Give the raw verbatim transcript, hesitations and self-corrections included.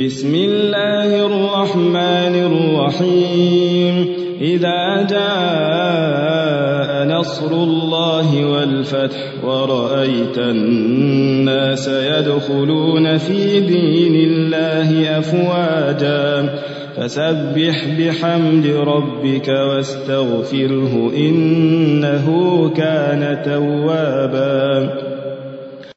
بسم الله الرحمن الرحيم إذا جاء نصر الله والفتح ورأيت الناس يدخلون في دين الله أفواجا فسبح بحمد ربك واستغفره إنه كان توابا